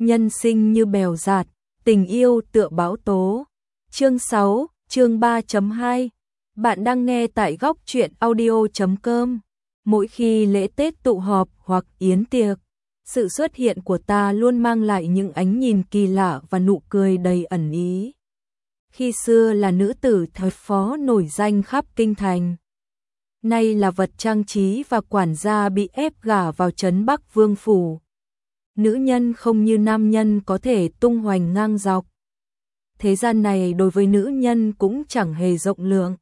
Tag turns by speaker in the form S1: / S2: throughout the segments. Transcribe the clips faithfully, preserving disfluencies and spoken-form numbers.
S1: nhân sinh như bèo dạt, tình yêu tựa bão tố. Chương sáu, chương ba chấm hai. Bạn đang nghe tại góc truyện audio chấm com. Mỗi khi lễ Tết tụ họp hoặc yến tiệc, sự xuất hiện của ta luôn mang lại những ánh nhìn kỳ lạ và nụ cười đầy ẩn ý. Khi xưa là nữ tử thời phó nổi danh khắp kinh thành, nay là vật trang trí và quản gia bị ép gả vào trấn Bắc Vương phủ. Nữ nhân không như nam nhân có thể tung hoành ngang dọc. Thế gian này đối với nữ nhân cũng chẳng hề rộng lượng.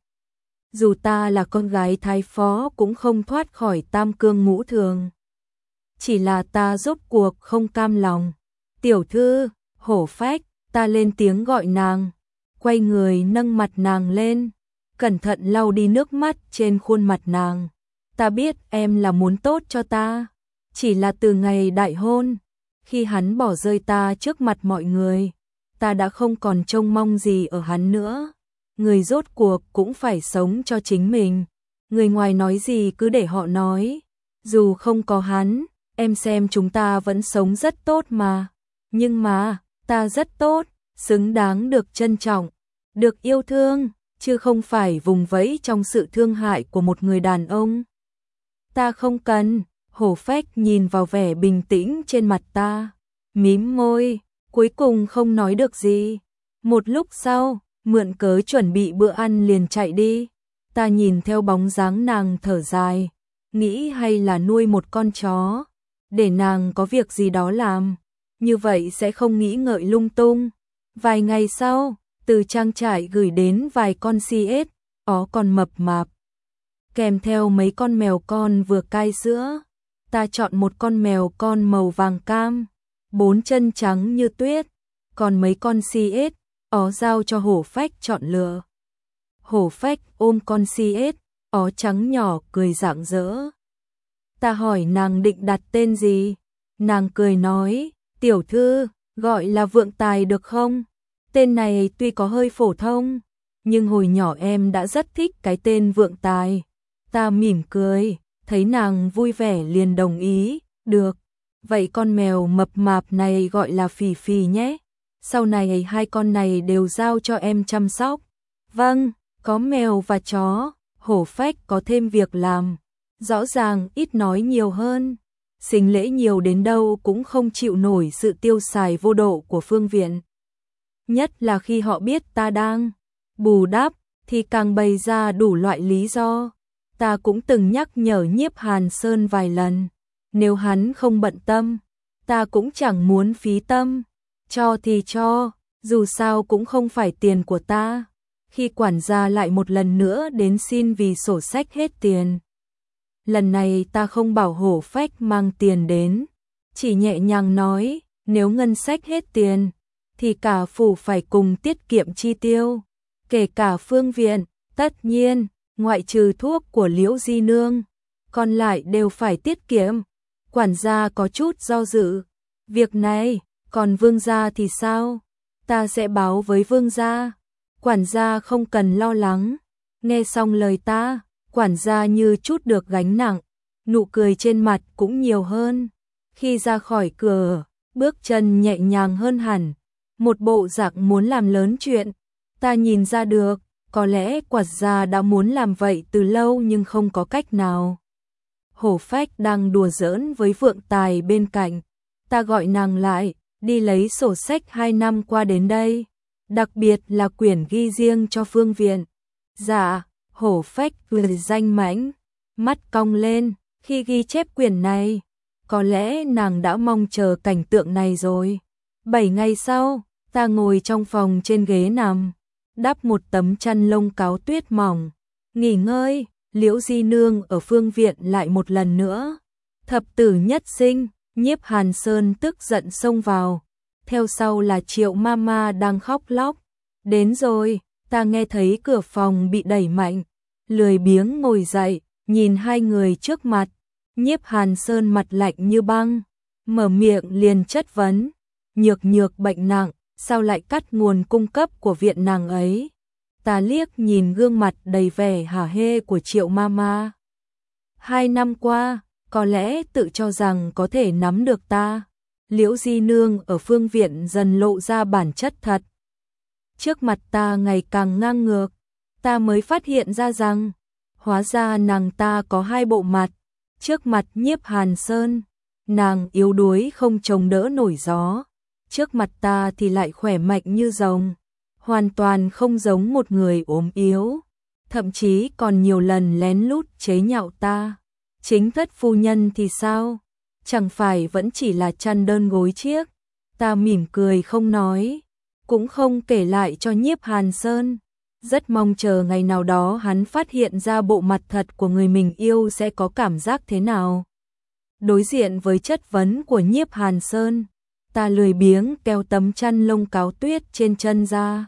S1: Dù ta là con gái thái phó cũng không thoát khỏi tam cương ngũ thường. Chỉ là ta rốt cuộc không cam lòng. Tiểu thư, hổ phách, ta lên tiếng gọi nàng. Quay người nâng mặt nàng lên, cẩn thận lau đi nước mắt trên khuôn mặt nàng. Ta biết em là muốn tốt cho ta. Chỉ là từ ngày đại hôn, khi hắn bỏ rơi ta trước mặt mọi người, ta đã không còn trông mong gì ở hắn nữa. Người rốt cuộc cũng phải sống cho chính mình. Người ngoài nói gì cứ để họ nói. Dù không có hắn, em xem chúng ta vẫn sống rất tốt mà. Nhưng mà, ta rất tốt, xứng đáng được trân trọng, được yêu thương, chứ không phải vùng vẫy trong sự thương hại của một người đàn ông. Ta không cần. Hổ phách nhìn vào vẻ bình tĩnh trên mặt ta, mím môi, cuối cùng không nói được gì. Một lúc sau, mượn cớ chuẩn bị bữa ăn liền chạy đi. Ta nhìn theo bóng dáng nàng thở dài, nghĩ hay là nuôi một con chó, để nàng có việc gì đó làm, như vậy sẽ không nghĩ ngợi lung tung. Vài ngày sau, từ trang trại gửi đến vài con xê ét, ó còn mập mạp, kèm theo mấy con mèo con vừa cai sữa. Ta chọn một con mèo con màu vàng cam, bốn chân trắng như tuyết, còn mấy con xê ét, ó giao cho hổ phách chọn lựa. Hổ phách ôm con xê ét, ó trắng nhỏ cười rạng rỡ. Ta hỏi nàng định đặt tên gì? Nàng cười nói, tiểu thư, gọi là Vượng Tài được không? Tên này tuy có hơi phổ thông, nhưng hồi nhỏ em đã rất thích cái tên Vượng Tài. Ta mỉm cười, thấy nàng vui vẻ liền đồng ý, được. Vậy con mèo mập mạp này gọi là Phì Phì nhé. Sau này hai con này đều giao cho em chăm sóc. Vâng, có mèo và chó, hổ phách có thêm việc làm. Rõ ràng ít nói nhiều hơn. Xính lễ nhiều đến đâu cũng không chịu nổi sự tiêu xài vô độ của Phương Viện. Nhất là khi họ biết ta đang bù đắp, thì càng bày ra đủ loại lý do. Ta cũng từng nhắc nhở Nhiếp Hàn Sơn vài lần. Nếu hắn không bận tâm, ta cũng chẳng muốn phí tâm. Cho thì cho, dù sao cũng không phải tiền của ta. Khi quản gia lại một lần nữa đến xin vì sổ sách hết tiền. Lần này ta không bảo hổ phách mang tiền đến. Chỉ nhẹ nhàng nói, nếu ngân sách hết tiền, thì cả phủ phải cùng tiết kiệm chi tiêu. Kể cả Phương Viện, tất nhiên, ngoại trừ thuốc của Liễu Di Nương, còn lại đều phải tiết kiệm. Quản gia có chút do dự. Việc này, còn Vương gia thì sao? Ta sẽ báo với Vương gia. Quản gia không cần lo lắng. Nghe xong lời ta, quản gia như chút được gánh nặng, nụ cười trên mặt cũng nhiều hơn. Khi ra khỏi cửa, bước chân nhẹ nhàng hơn hẳn, một bộ dạng muốn làm lớn chuyện. Ta nhìn ra được, có lẽ quản gia đã muốn làm vậy từ lâu nhưng không có cách nào. Hổ phách đang đùa giỡn với Vượng Tài bên cạnh. Ta gọi nàng lại, đi lấy sổ sách hai năm qua đến đây. Đặc biệt là quyển ghi riêng cho Phương Viện. Dạ, hổ phách cười danh mãnh, mắt cong lên, khi ghi chép quyển này. Có lẽ nàng đã mong chờ cảnh tượng này rồi. Bảy ngày sau, ta ngồi trong phòng trên ghế nằm, đắp một tấm chăn lông cáo tuyết mỏng, nghỉ ngơi. Liễu Di Nương ở Phương Viện lại một lần nữa. Thập tử nhất sinh, Nhiếp Hàn Sơn tức giận xông vào. Theo sau là Triệu Mama đang khóc lóc. Đến rồi, ta nghe thấy cửa phòng bị đẩy mạnh. Lười biếng ngồi dậy, nhìn hai người trước mặt. Nhiếp Hàn Sơn mặt lạnh như băng, mở miệng liền chất vấn. Nhược nhược bệnh nặng, sao lại cắt nguồn cung cấp của viện nàng ấy? Ta liếc nhìn gương mặt đầy vẻ hả hê của Triệu Mama. Hai năm qua, có lẽ tự cho rằng có thể nắm được ta. Liễu Di Nương ở phương viện dần lộ ra bản chất thật. Trước mặt ta ngày càng ngang ngược, ta mới phát hiện ra rằng, hóa ra nàng ta có hai bộ mặt. Trước mặt Nhiếp Hàn Sơn, nàng yếu đuối không chống đỡ nổi gió. Trước mặt ta thì lại khỏe mạnh như rồng, hoàn toàn không giống một người ốm yếu. Thậm chí còn nhiều lần lén lút chế nhạo ta. Chính thất phu nhân thì sao? Chẳng phải vẫn chỉ là chăn đơn gối chiếc. Ta mỉm cười không nói, cũng không kể lại cho Nhiếp Hàn Sơn. Rất mong chờ ngày nào đó hắn phát hiện ra bộ mặt thật của người mình yêu sẽ có cảm giác thế nào. Đối diện với chất vấn của Nhiếp Hàn Sơn, ta lười biếng kéo tấm chăn lông cáo tuyết trên chân ra.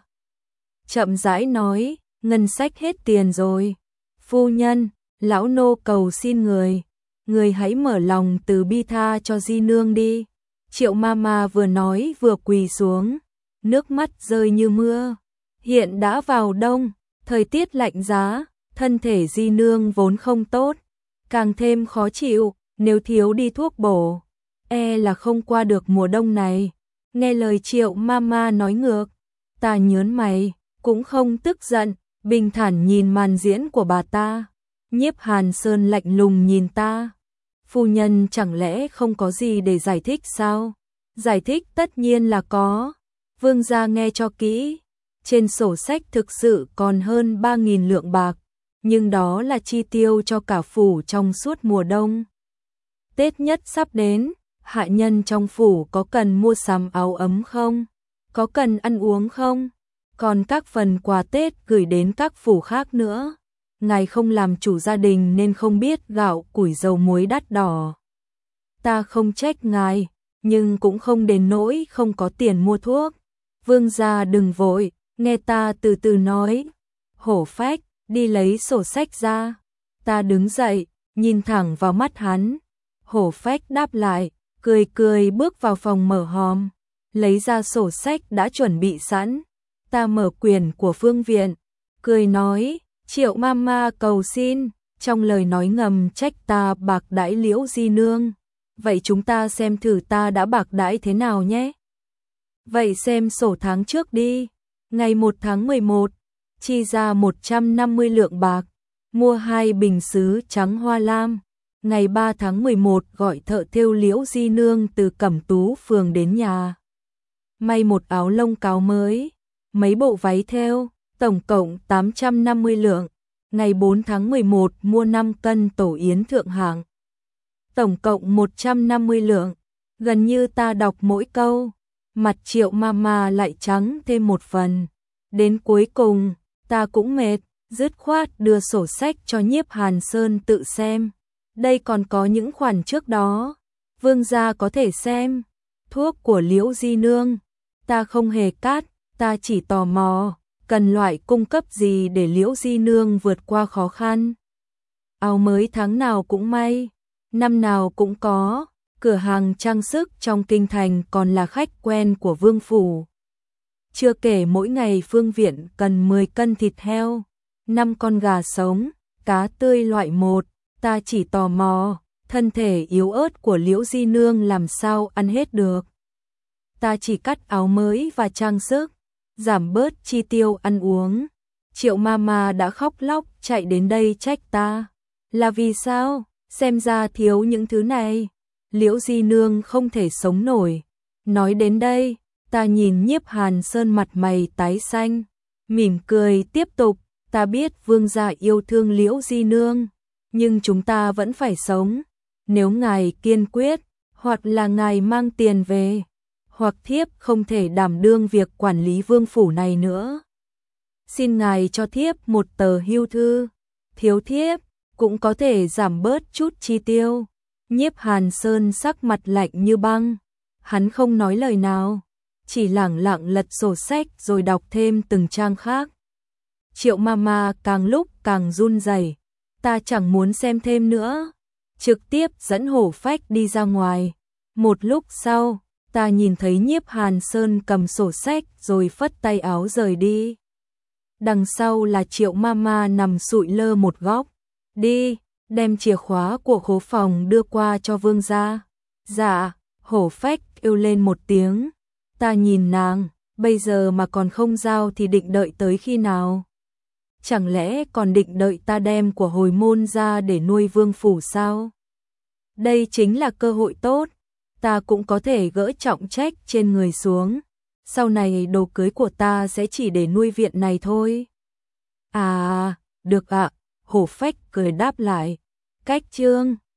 S1: Chậm rãi nói, ngân sách hết tiền rồi. Phu nhân, lão nô cầu xin người, người hãy mở lòng từ bi tha cho Di Nương đi. Triệu Mama vừa nói vừa quỳ xuống, nước mắt rơi như mưa. Hiện đã vào đông, thời tiết lạnh giá, thân thể Di Nương vốn không tốt, càng thêm khó chịu, nếu thiếu đi thuốc bổ, e là không qua được mùa đông này. Nghe lời Triệu Mama nói ngược, ta nhớn mày, cũng không tức giận, bình thản nhìn màn diễn của bà ta. Nhiếp Hàn Sơn lạnh lùng nhìn ta. Phu nhân chẳng lẽ không có gì để giải thích sao? Giải thích tất nhiên là có. Vương gia nghe cho kỹ. Trên sổ sách thực sự còn hơn ba nghìn lượng bạc, nhưng đó là chi tiêu cho cả phủ trong suốt mùa đông. Tết nhất sắp đến, hạ nhân trong phủ có cần mua sắm áo ấm không? Có cần ăn uống không? Còn các phần quà Tết gửi đến các phủ khác nữa. Ngài không làm chủ gia đình nên không biết gạo, củi, dầu, muối đắt đỏ. Ta không trách ngài, nhưng cũng không đến nỗi không có tiền mua thuốc. Vương gia đừng vội, nghe ta từ từ nói. Hổ Phách, đi lấy sổ sách ra. Ta đứng dậy, nhìn thẳng vào mắt hắn. Hổ Phách đáp lại, cười cười bước vào phòng mở hòm, lấy ra sổ sách đã chuẩn bị sẵn. Ta mở quyển của phương viện, cười nói, Triệu Mama cầu xin, trong lời nói ngầm trách ta bạc đãi Liễu Di Nương. Vậy chúng ta xem thử ta đã bạc đãi thế nào nhé. Vậy xem sổ tháng trước đi. Ngày một tháng mười một, chi ra một trăm năm mươi lượng bạc, mua hai bình sứ trắng hoa lam. Ngày ba tháng mười một gọi thợ thêu Liễu Di Nương từ Cẩm Tú phường đến nhà. May một áo lông cáo mới, mấy bộ váy thêu, tổng cộng tám trăm năm mươi lượng. Ngày bốn tháng mười một mua năm cân tổ yến thượng hạng, tổng cộng một trăm năm mươi lượng. Gần như ta đọc mỗi câu, mặt Triệu Mama lại trắng thêm một phần. Đến cuối cùng, ta cũng mệt, dứt khoát đưa sổ sách cho Nhiếp Hàn Sơn tự xem. Đây còn có những khoản trước đó, vương gia có thể xem. Thuốc của Liễu Di Nương, ta không hề cát, ta chỉ tò mò, cần loại cung cấp gì để Liễu Di Nương vượt qua khó khăn. Áo mới tháng nào cũng may, năm nào cũng có. Cửa hàng trang sức trong kinh thành còn là khách quen của vương phủ. Chưa kể mỗi ngày phương viện cần mười cân thịt heo, năm con gà sống, cá tươi loại một. Ta chỉ tò mò, thân thể yếu ớt của Liễu Di Nương làm sao ăn hết được. Ta chỉ cắt áo mới và trang sức, giảm bớt chi tiêu ăn uống. Triệu Mama đã khóc lóc chạy đến đây trách ta. Là vì sao? Xem ra thiếu những thứ này, Liễu Di Nương không thể sống nổi. Nói đến đây, ta nhìn Nhiếp Hàn Sơn mặt mày tái xanh, mỉm cười tiếp tục, ta biết vương gia yêu thương Liễu Di Nương, nhưng chúng ta vẫn phải sống. Nếu ngài kiên quyết, hoặc là ngài mang tiền về, hoặc thiếp không thể đảm đương việc quản lý vương phủ này nữa. Xin ngài cho thiếp một tờ hưu thư, thiếu thiếp cũng có thể giảm bớt chút chi tiêu. Nhiếp Hàn Sơn sắc mặt lạnh như băng, hắn không nói lời nào, chỉ lẳng lặng lật sổ sách rồi đọc thêm từng trang khác. Triệu Mama càng lúc càng run rẩy, ta chẳng muốn xem thêm nữa, trực tiếp dẫn Hổ Phách đi ra ngoài. Một lúc sau, ta nhìn thấy Nhiếp Hàn Sơn cầm sổ sách rồi phất tay áo rời đi. Đằng sau là Triệu Mama nằm sụi lơ một góc. Đi, đem chìa khóa của khố phòng đưa qua cho vương gia. Dạ, Hổ Phách kêu lên một tiếng. Ta nhìn nàng, bây giờ mà còn không giao thì định đợi tới khi nào? Chẳng lẽ còn định đợi ta đem của hồi môn ra để nuôi vương phủ sao? Đây chính là cơ hội tốt, ta cũng có thể gỡ trọng trách trên người xuống. Sau này đồ cưới của ta sẽ chỉ để nuôi viện này thôi. À, được ạ, Hổ Phách cười đáp lại. Cách chương